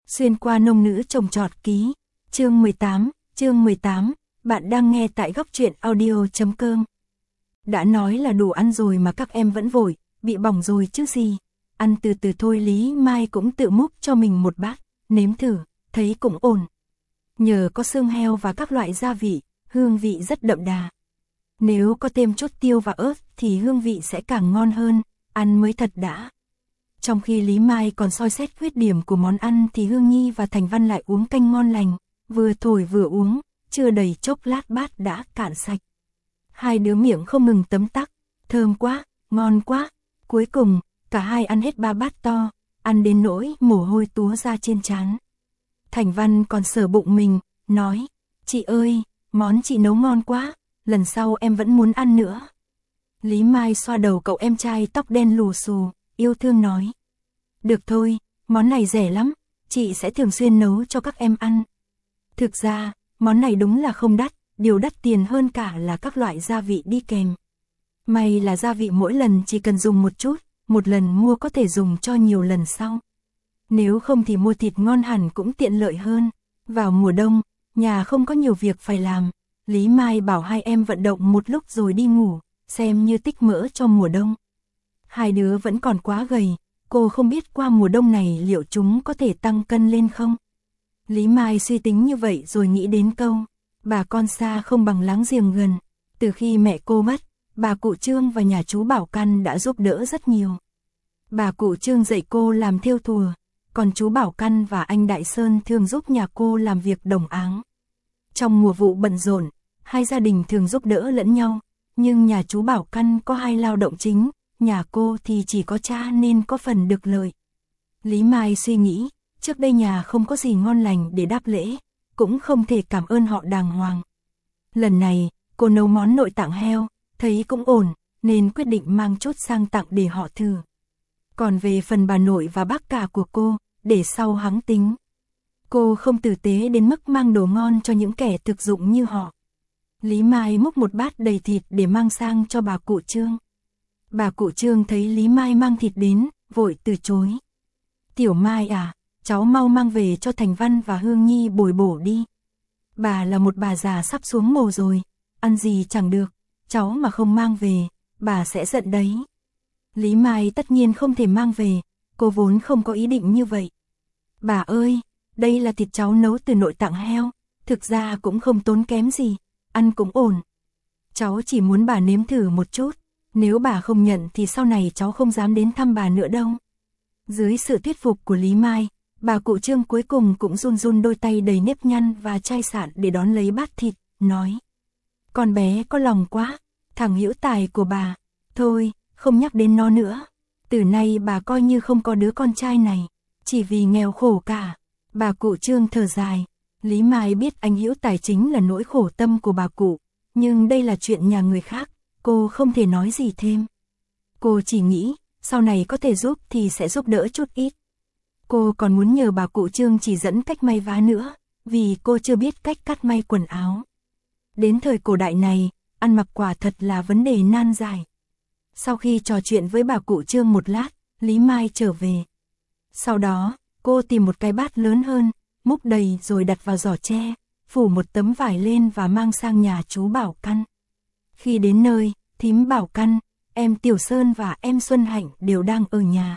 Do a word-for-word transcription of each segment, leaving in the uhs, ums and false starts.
Xuyên qua nông nữ trồng trọt ký, chương mười tám, chương mười tám, bạn đang nghe tại góc truyện audio.com. Đã nói là đủ ăn rồi mà các em vẫn vội, bị bỏng rồi chứ gì. Ăn từ từ thôi. Lý Mai cũng tự múc cho mình một bát, nếm thử, thấy cũng ổn. Nhờ có xương heo và các loại gia vị, hương vị rất đậm đà. Nếu có thêm chút tiêu và ớt thì hương vị sẽ càng ngon hơn, ăn mới thật đã. Trong khi Lý Mai còn soi xét khuyết điểm của món ăn thì Hương Nhi và Thành Văn lại uống canh ngon lành, vừa thổi vừa uống, chưa đầy chốc lát bát đã cạn sạch. Hai đứa miệng không ngừng tấm tắc, thơm quá, ngon quá. Cuối cùng, cả hai ăn hết ba bát to, ăn đến nỗi mồ hôi túa ra trên trán. Thành Văn còn sờ bụng mình, nói, chị ơi, món chị nấu ngon quá, lần sau em vẫn muốn ăn nữa. Lý Mai xoa đầu cậu em trai tóc đen lù xù, yêu thương nói. Được thôi, món này rẻ lắm, chị sẽ thường xuyên nấu cho các em ăn. Thực ra, món này đúng là không đắt, điều đắt tiền hơn cả là các loại gia vị đi kèm. May là gia vị mỗi lần chỉ cần dùng một chút, một lần mua có thể dùng cho nhiều lần sau. Nếu không thì mua thịt ngon hẳn cũng tiện lợi hơn. Vào mùa đông, nhà không có nhiều việc phải làm, Lý Mai bảo hai em vận động một lúc rồi đi ngủ, xem như tích mỡ cho mùa đông. Hai đứa vẫn còn quá gầy, cô không biết qua mùa đông này liệu chúng có thể tăng cân lên không. Lý Mai suy tính như vậy rồi nghĩ đến câu, bà con xa không bằng láng giềng gần. Từ khi mẹ cô mất, bà cụ Trương và nhà chú Bảo Căn đã giúp đỡ rất nhiều. Bà cụ Trương dạy cô làm thêu thùa, còn chú Bảo Căn và anh Đại Sơn thường giúp nhà cô làm việc đồng áng. Trong mùa vụ bận rộn, hai gia đình thường giúp đỡ lẫn nhau, nhưng nhà chú Bảo Căn có hai lao động chính, nhà cô thì chỉ có cha nên có phần được lợi. Lý Mai suy nghĩ, trước đây nhà không có gì ngon lành để đáp lễ, cũng không thể cảm ơn họ đàng hoàng. Lần này, cô nấu món nội tạng heo, thấy cũng ổn, nên quyết định mang chút sang tặng để họ thử. Còn về phần bà nội và bác cả của cô, để sau hắng tính. Cô không tử tế đến mức mang đồ ngon cho những kẻ thực dụng như họ. Lý Mai múc một bát đầy thịt để mang sang cho bà cụ Trương. Bà cụ Trương thấy Lý Mai mang thịt đến, vội từ chối. Tiểu Mai à, cháu mau mang về cho Thành Văn và Hương Nhi bồi bổ đi. Bà là một bà già sắp xuống mồ rồi, ăn gì chẳng được, cháu mà không mang về, bà sẽ giận đấy. Lý Mai tất nhiên không thể mang về, cô vốn không có ý định như vậy. Bà ơi, đây là thịt cháu nấu từ nội tạng heo, thực ra cũng không tốn kém gì, ăn cũng ổn. Cháu chỉ muốn bà nếm thử một chút, nếu bà không nhận thì sau này cháu không dám đến thăm bà nữa đâu. Dưới sự thuyết phục của Lý Mai, bà cụ Trương cuối cùng cũng run run đôi tay đầy nếp nhăn và chai sạn để đón lấy bát thịt, nói. Con bé có lòng quá, thằng Hữu Tài của bà, thôi, không nhắc đến nó nữa. Từ nay bà coi như không có đứa con trai này, chỉ vì nghèo khổ cả. Bà cụ Trương thở dài, Lý Mai biết anh Hữu Tài chính là nỗi khổ tâm của bà cụ, nhưng đây là chuyện nhà người khác, cô không thể nói gì thêm. Cô chỉ nghĩ, sau này có thể giúp thì sẽ giúp đỡ chút ít. Cô còn muốn nhờ bà cụ Trương chỉ dẫn cách may vá nữa, vì cô chưa biết cách cắt may quần áo. Đến thời cổ đại này, ăn mặc quả thật là vấn đề nan giải. Sau khi trò chuyện với bà cụ Trương một lát, Lý Mai trở về. Sau đó, cô tìm một cái bát lớn hơn, múc đầy rồi đặt vào giỏ tre, phủ một tấm vải lên và mang sang nhà chú Bảo Căn. Khi đến nơi, thím Bảo Căn, em Tiểu Sơn và em Xuân Hạnh đều đang ở nhà.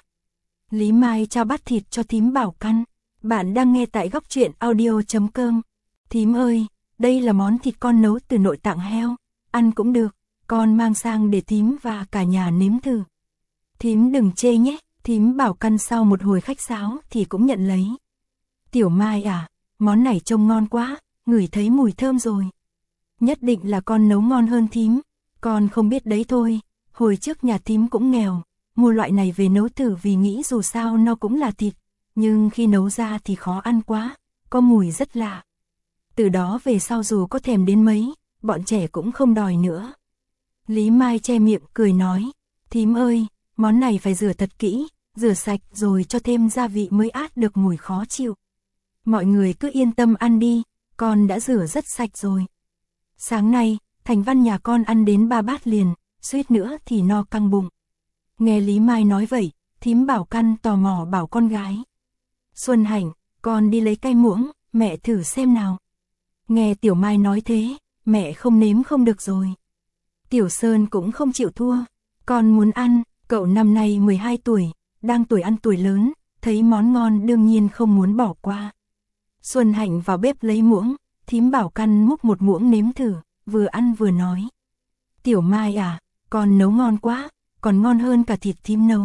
Lý Mai trao bát thịt cho thím Bảo Căn. Bạn đang nghe tại góc truyện audio.com. Thím ơi, đây là món thịt con nấu từ nội tạng heo, ăn cũng được, con mang sang để thím và cả nhà nếm thử. Thím đừng chê nhé, thím Bảo Căn sau một hồi khách sáo thì cũng nhận lấy. Tiểu Mai à, món này trông ngon quá, ngửi thấy mùi thơm rồi. Nhất định là con nấu ngon hơn thím, con không biết đấy thôi, hồi trước nhà thím cũng nghèo, mua loại này về nấu thử vì nghĩ dù sao nó cũng là thịt, nhưng khi nấu ra thì khó ăn quá, có mùi rất lạ. Từ đó về sau dù có thèm đến mấy, bọn trẻ cũng không đòi nữa. Lý Mai che miệng cười nói, thím ơi, món này phải rửa thật kỹ, rửa sạch rồi cho thêm gia vị mới át được mùi khó chịu. Mọi người cứ yên tâm ăn đi, con đã rửa rất sạch rồi. Sáng nay, Thành Văn nhà con ăn đến ba bát liền, suýt nữa thì no căng bụng. Nghe Lý Mai nói vậy, thím Bảo Căn tò mò bảo con gái. Xuân Hạnh, con đi lấy cây muỗng, mẹ thử xem nào. Nghe Tiểu Mai nói thế, mẹ không nếm không được rồi. Tiểu Sơn cũng không chịu thua, con muốn ăn, cậu năm nay mười hai tuổi, đang tuổi ăn tuổi lớn, thấy món ngon đương nhiên không muốn bỏ qua. Xuân Hạnh vào bếp lấy muỗng, thím Bảo Căn múc một muỗng nếm thử, vừa ăn vừa nói. Tiểu Mai à, con nấu ngon quá, còn ngon hơn cả thịt thím nấu.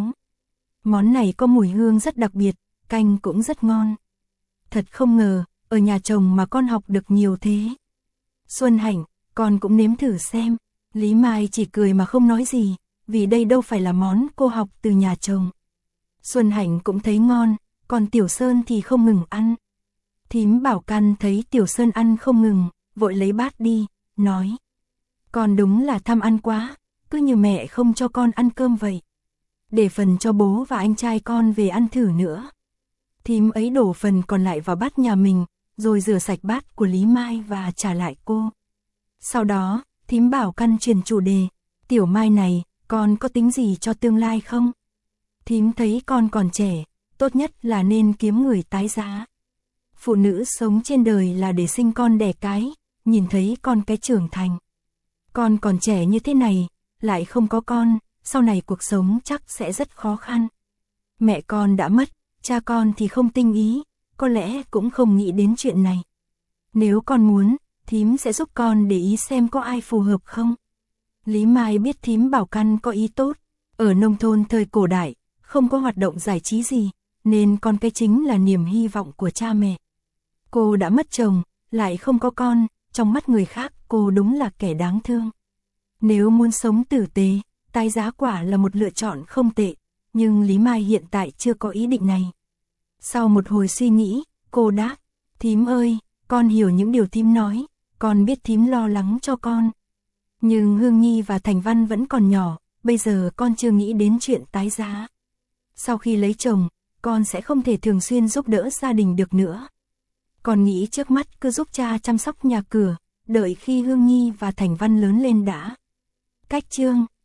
Món này có mùi hương rất đặc biệt, canh cũng rất ngon. Thật không ngờ, ở nhà chồng mà con học được nhiều thế. Xuân Hạnh, con cũng nếm thử xem. Lý Mai chỉ cười mà không nói gì, vì đây đâu phải là món cô học từ nhà chồng. Xuân Hạnh cũng thấy ngon, còn Tiểu Sơn thì không ngừng ăn. Thím Bảo Căn thấy Tiểu Sơn ăn không ngừng, vội lấy bát đi, nói. Con đúng là tham ăn quá, cứ như mẹ không cho con ăn cơm vậy. Để phần cho bố và anh trai con về ăn thử nữa. Thím ấy đổ phần còn lại vào bát nhà mình, rồi rửa sạch bát của Lý Mai và trả lại cô. Sau đó, thím Bảo Căn chuyển chủ đề. Tiểu Mai này, con có tính gì cho tương lai không? Thím thấy con còn trẻ, tốt nhất là nên kiếm người tái giá. Phụ nữ sống trên đời là để sinh con đẻ cái, nhìn thấy con cái trưởng thành. Con còn trẻ như thế này, lại không có con, sau này cuộc sống chắc sẽ rất khó khăn. Mẹ con đã mất, cha con thì không tinh ý, có lẽ cũng không nghĩ đến chuyện này. Nếu con muốn, thím sẽ giúp con để ý xem có ai phù hợp không. Lý Mai biết thím Bảo Căn có ý tốt, ở nông thôn thời cổ đại, không có hoạt động giải trí gì, nên con cái chính là niềm hy vọng của cha mẹ. Cô đã mất chồng, lại không có con, trong mắt người khác cô đúng là kẻ đáng thương. Nếu muốn sống tử tế, tái giá quả là một lựa chọn không tệ, nhưng Lý Mai hiện tại chưa có ý định này. Sau một hồi suy nghĩ, cô đáp, thím ơi, con hiểu những điều thím nói, con biết thím lo lắng cho con. Nhưng Hương Nhi và Thành Văn vẫn còn nhỏ, bây giờ con chưa nghĩ đến chuyện tái giá. Sau khi lấy chồng, con sẽ không thể thường xuyên giúp đỡ gia đình được nữa. Con nghĩ trước mắt cứ giúp cha chăm sóc nhà cửa, đợi khi Hương Nhi và Thành Văn lớn lên đã. Cách chương